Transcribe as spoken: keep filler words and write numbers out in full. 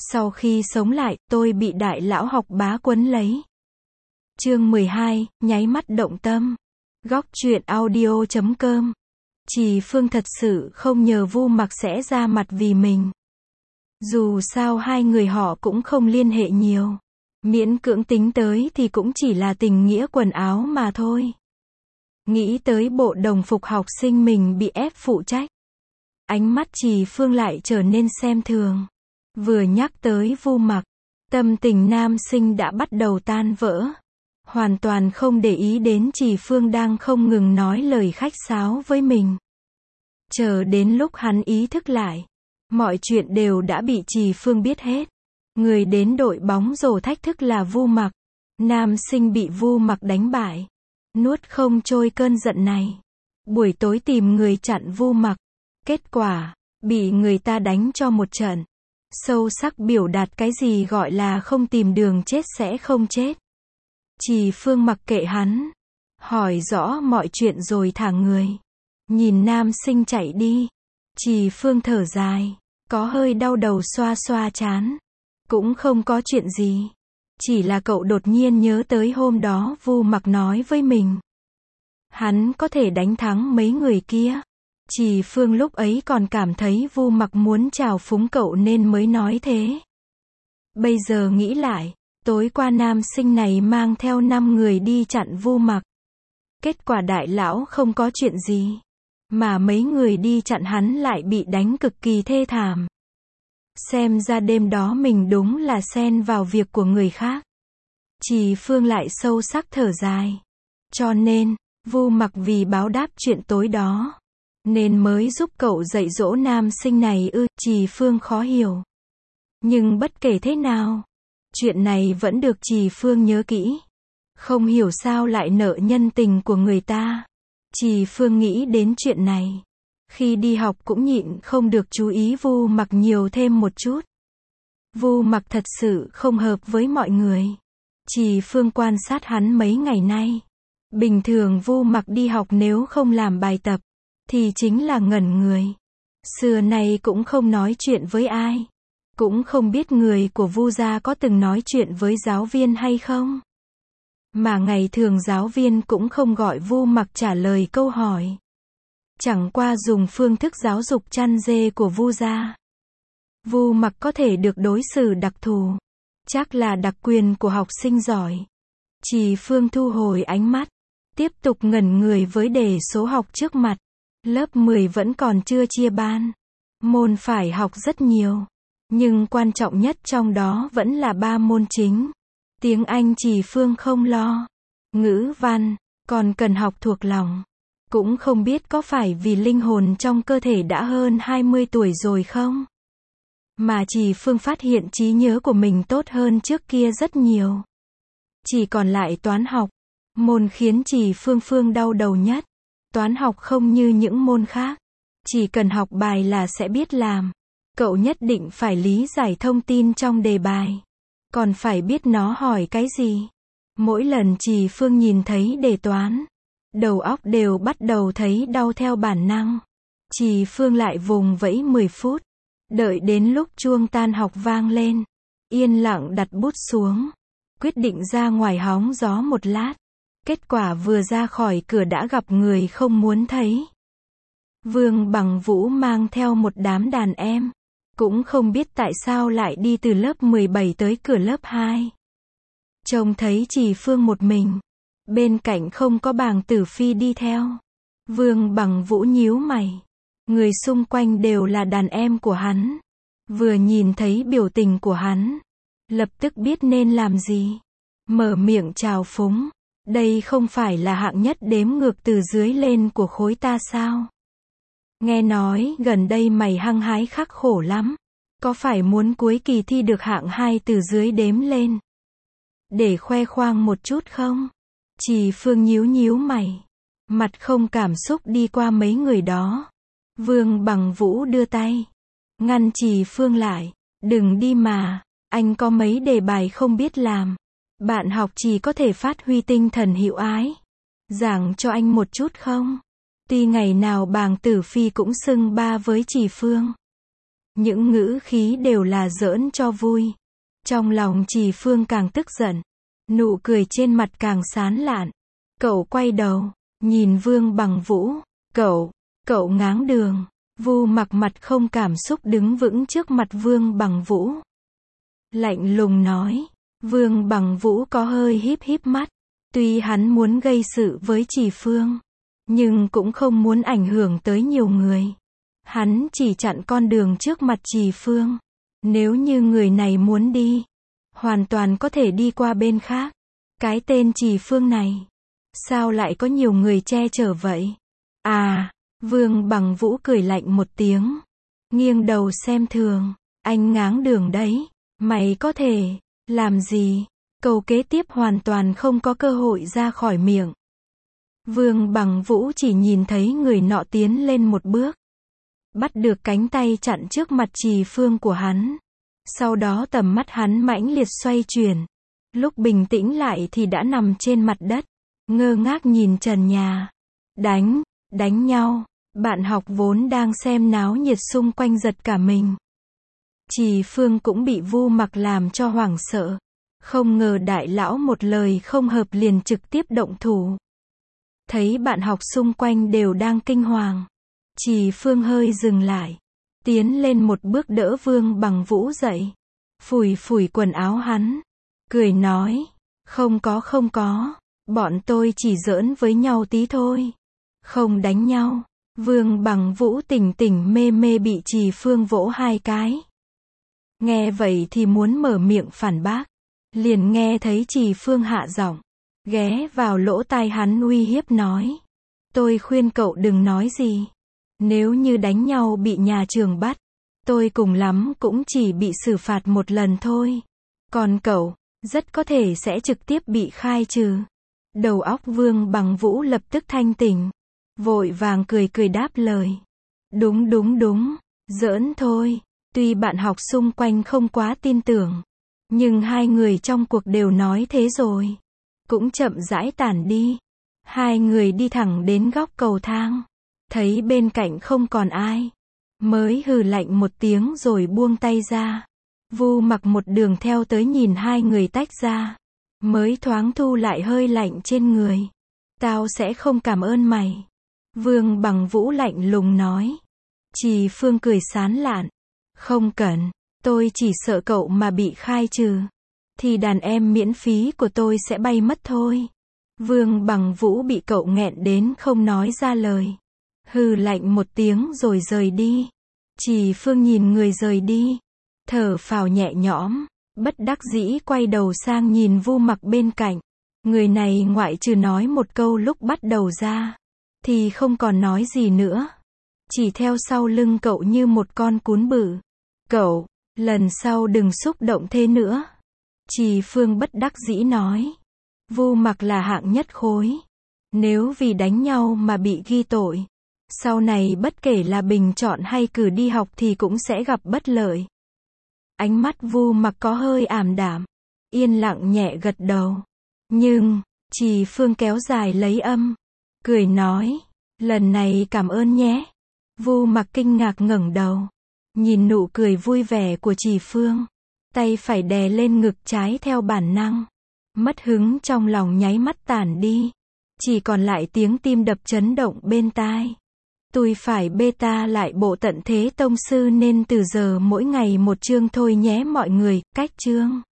Sau khi sống lại, tôi bị đại lão học bá quấn lấy. Chương mười hai, nháy mắt động tâm. Góc truyện audio chấm com. Trì Phương thật sự không nhờ Vu Mặc sẽ ra mặt vì mình. Dù sao hai người họ cũng không liên hệ nhiều. Miễn cưỡng tính tới thì cũng chỉ là tình nghĩa quần áo mà thôi. Nghĩ tới bộ đồng phục học sinh mình bị ép phụ trách. Ánh mắt Trì Phương lại trở nên xem thường. Vừa nhắc tới Vu Mặc, tâm tình nam sinh đã bắt đầu tan vỡ. Hoàn toàn không để ý đến Trì Phương đang không ngừng nói lời khách sáo với mình. Chờ đến lúc hắn ý thức lại, mọi chuyện đều đã bị Trì Phương biết hết. Người đến đội bóng rổ thách thức là Vu Mặc. Nam sinh bị Vu Mặc đánh bại. Nuốt không trôi cơn giận này. Buổi tối tìm người chặn Vu Mặc. Kết quả, bị người ta đánh cho một trận. Sâu sắc biểu đạt cái gì gọi là không tìm đường chết sẽ không chết. Trì Phương mặc kệ hắn. Hỏi rõ mọi chuyện rồi thả người. Nhìn nam sinh chạy đi. Trì Phương thở dài. Có hơi đau đầu xoa xoa trán. Cũng không có chuyện gì. Chỉ là cậu đột nhiên nhớ tới hôm đó Vu Mặc nói với mình. Hắn có thể đánh thắng mấy người kia. Trì Phương lúc ấy còn cảm thấy Vu Mặc muốn trào phúng cậu nên mới nói thế. Bây giờ nghĩ lại, tối qua nam sinh này mang theo năm người đi chặn Vu Mặc. Kết quả đại lão không có chuyện gì. Mà mấy người đi chặn hắn lại bị đánh cực kỳ thê thảm. Xem ra đêm đó mình đúng là xen vào việc của người khác. Trì Phương lại sâu sắc thở dài. Cho nên, Vu Mặc vì báo đáp chuyện tối đó, nên mới giúp cậu dạy dỗ nam sinh này ư. Trì Phương khó hiểu. Nhưng bất kể thế nào, chuyện này vẫn được Trì Phương nhớ kỹ. Không hiểu sao lại nợ nhân tình của người ta. Trì Phương nghĩ đến chuyện này. Khi đi học cũng nhịn không được chú ý Vu Mặc nhiều thêm một chút. Vu Mặc thật sự không hợp với mọi người. Trì Phương quan sát hắn mấy ngày nay. Bình thường Vu Mặc đi học nếu không làm bài tập, thì chính là ngẩn người. Xưa nay cũng không nói chuyện với ai. Cũng không biết người của Vu gia có từng nói chuyện với giáo viên hay không. Mà ngày thường giáo viên cũng không gọi Vu Mặc trả lời câu hỏi. Chẳng qua dùng phương thức giáo dục chăn dê của Vu gia. Vu Mặc có thể được đối xử đặc thù. Chắc là đặc quyền của học sinh giỏi. Trì Phương thu hồi ánh mắt. Tiếp tục ngẩn người với đề số học trước mặt. Lớp mười vẫn còn chưa chia ban. Môn phải học rất nhiều. Nhưng quan trọng nhất trong đó vẫn là ba môn chính. Tiếng Anh Trì Phương không lo. Ngữ văn, còn cần học thuộc lòng. Cũng không biết có phải vì linh hồn trong cơ thể đã hơn hai mươi tuổi rồi không? Mà Trì Phương phát hiện trí nhớ của mình tốt hơn trước kia rất nhiều. Chỉ còn lại toán học. Môn khiến Trì Phương Phương đau đầu nhất. Toán học không như những môn khác. Chỉ cần học bài là sẽ biết làm. Cậu nhất định phải lý giải thông tin trong đề bài. Còn phải biết nó hỏi cái gì. Mỗi lần Trì Phương nhìn thấy đề toán, đầu óc đều bắt đầu thấy đau theo bản năng. Trì Phương lại vùng vẫy mười phút. Đợi đến lúc chuông tan học vang lên. Yên lặng đặt bút xuống. Quyết định ra ngoài hóng gió một lát. Kết quả vừa ra khỏi cửa đã gặp người không muốn thấy. Vương Bằng Vũ mang theo một đám đàn em. Cũng không biết tại sao lại đi từ lớp mười bảy tới cửa lớp hai. Trông thấy Trì Phương một mình. Bên cạnh không có Bàng Tử Phi đi theo. Vương Bằng Vũ nhíu mày. Người xung quanh đều là đàn em của hắn. Vừa nhìn thấy biểu tình của hắn, lập tức biết nên làm gì. Mở miệng chào phúng. Đây không phải là hạng nhất đếm ngược từ dưới lên của khối ta sao? Nghe nói gần đây mày hăng hái khắc khổ lắm. Có phải muốn cuối kỳ thi được hạng hai từ dưới đếm lên? Để khoe khoang một chút không? Trì Phương nhíu nhíu mày. Mặt không cảm xúc đi qua mấy người đó. Vương Bằng Vũ đưa tay. Ngăn Trì Phương lại. Đừng đi mà. Anh có mấy đề bài không biết làm. Bạn học chỉ có thể phát huy tinh thần hiệu ái. Giảng cho anh một chút không? Tuy ngày nào Bàng Tử Phi cũng xưng ba với Trì Phương. những ngữ khí đều là giỡn cho vui. Trong lòng Trì Phương càng tức giận, nụ cười trên mặt càng sán lạn. Cậu quay đầu, nhìn Vương Bằng Vũ, cậu, cậu ngáng đường. Vu Mặc mặt không cảm xúc đứng vững trước mặt Vương Bằng Vũ. Lạnh lùng nói, Vương Bằng Vũ có hơi híp híp mắt. Tuy hắn muốn gây sự với Trì Phương, nhưng cũng không muốn ảnh hưởng tới nhiều người. Hắn chỉ chặn con đường trước mặt Trì Phương. Nếu như người này muốn đi, hoàn toàn có thể đi qua bên khác. Cái tên Trì Phương này, sao lại có nhiều người che chở vậy? À, Vương Bằng Vũ cười lạnh một tiếng, nghiêng đầu xem thường, anh ngáng đường đấy, mày có thể làm gì? Câu kế tiếp hoàn toàn không có cơ hội ra khỏi miệng. Vương Bằng Vũ chỉ nhìn thấy người nọ tiến lên một bước, bắt được cánh tay chặn trước mặt Trì Phương của hắn. Sau đó tầm mắt hắn mãnh liệt xoay chuyển. Lúc bình tĩnh lại thì đã nằm trên mặt đất, ngơ ngác nhìn trần nhà. Đánh, đánh nhau. Bạn học vốn đang xem náo nhiệt xung quanh giật cả mình. Trì Phương cũng bị Vu Mặc làm cho hoảng sợ. Không ngờ đại lão một lời không hợp liền trực tiếp động thủ. Thấy bạn học xung quanh đều đang kinh hoàng, Trì Phương hơi dừng lại, tiến lên một bước đỡ Vương Bằng Vũ dậy, phủi phủi quần áo hắn, cười nói, không có không có, bọn tôi chỉ giỡn với nhau tí thôi, không đánh nhau. Vương Bằng Vũ tỉnh tỉnh mê mê bị Trì Phương vỗ hai cái. Nghe vậy thì muốn mở miệng phản bác, liền nghe thấy Trì Phương hạ giọng, ghé vào lỗ tai hắn uy hiếp nói, tôi khuyên cậu đừng nói gì. Nếu như đánh nhau bị nhà trường bắt, tôi cùng lắm cũng chỉ bị xử phạt một lần thôi. Còn cậu, rất có thể sẽ trực tiếp bị khai trừ. Đầu óc Vương Bằng Vũ lập tức thanh tỉnh, vội vàng cười cười đáp lời. Đúng đúng đúng, giỡn thôi. Tuy bạn học xung quanh không quá tin tưởng, nhưng hai người trong cuộc đều nói thế rồi. Cũng chậm rãi tản đi. Hai người đi thẳng đến góc cầu thang. Thấy bên cạnh không còn ai, mới hừ lạnh một tiếng rồi buông tay ra. Vu Mặc một đường theo tới nhìn hai người tách ra, mới thoáng thu lại hơi lạnh trên người. Tao sẽ không cảm ơn mày. Vương Bằng Vũ lạnh lùng nói. Trì Phương cười sán lạn. Không cần, tôi chỉ sợ cậu mà bị khai trừ, thì đàn em miễn phí của tôi sẽ bay mất thôi. Vương Bằng Vũ bị cậu nghẹn đến không nói ra lời. Hừ lạnh một tiếng rồi rời đi. Trì Phương nhìn người rời đi, thở phào nhẹ nhõm, bất đắc dĩ quay đầu sang nhìn Vu Mặc bên cạnh. Người này ngoại trừ nói một câu lúc bắt đầu ra, thì không còn nói gì nữa. Chỉ theo sau lưng cậu như một con cún bự. Cậu, lần sau đừng xúc động thế nữa. Trì Phương bất đắc dĩ nói. Vu Mặc là hạng nhất khối. Nếu vì đánh nhau mà bị ghi tội, sau này bất kể là bình chọn hay cử đi học thì cũng sẽ gặp bất lợi. Ánh mắt Vu Mặc có hơi ảm đạm, yên lặng nhẹ gật đầu. Nhưng, Trì Phương kéo dài lấy âm, cười nói, lần này cảm ơn nhé. Vu Mặc kinh ngạc ngẩng đầu, nhìn nụ cười vui vẻ của Trì Phương, tay phải đè lên ngực trái theo bản năng. Mất hứng trong lòng nháy mắt tản đi, chỉ còn lại tiếng tim đập chấn động bên tai. Tôi phải beta lại bộ tận thế tông sư nên từ giờ mỗi ngày một chương thôi nhé mọi người, cách chương.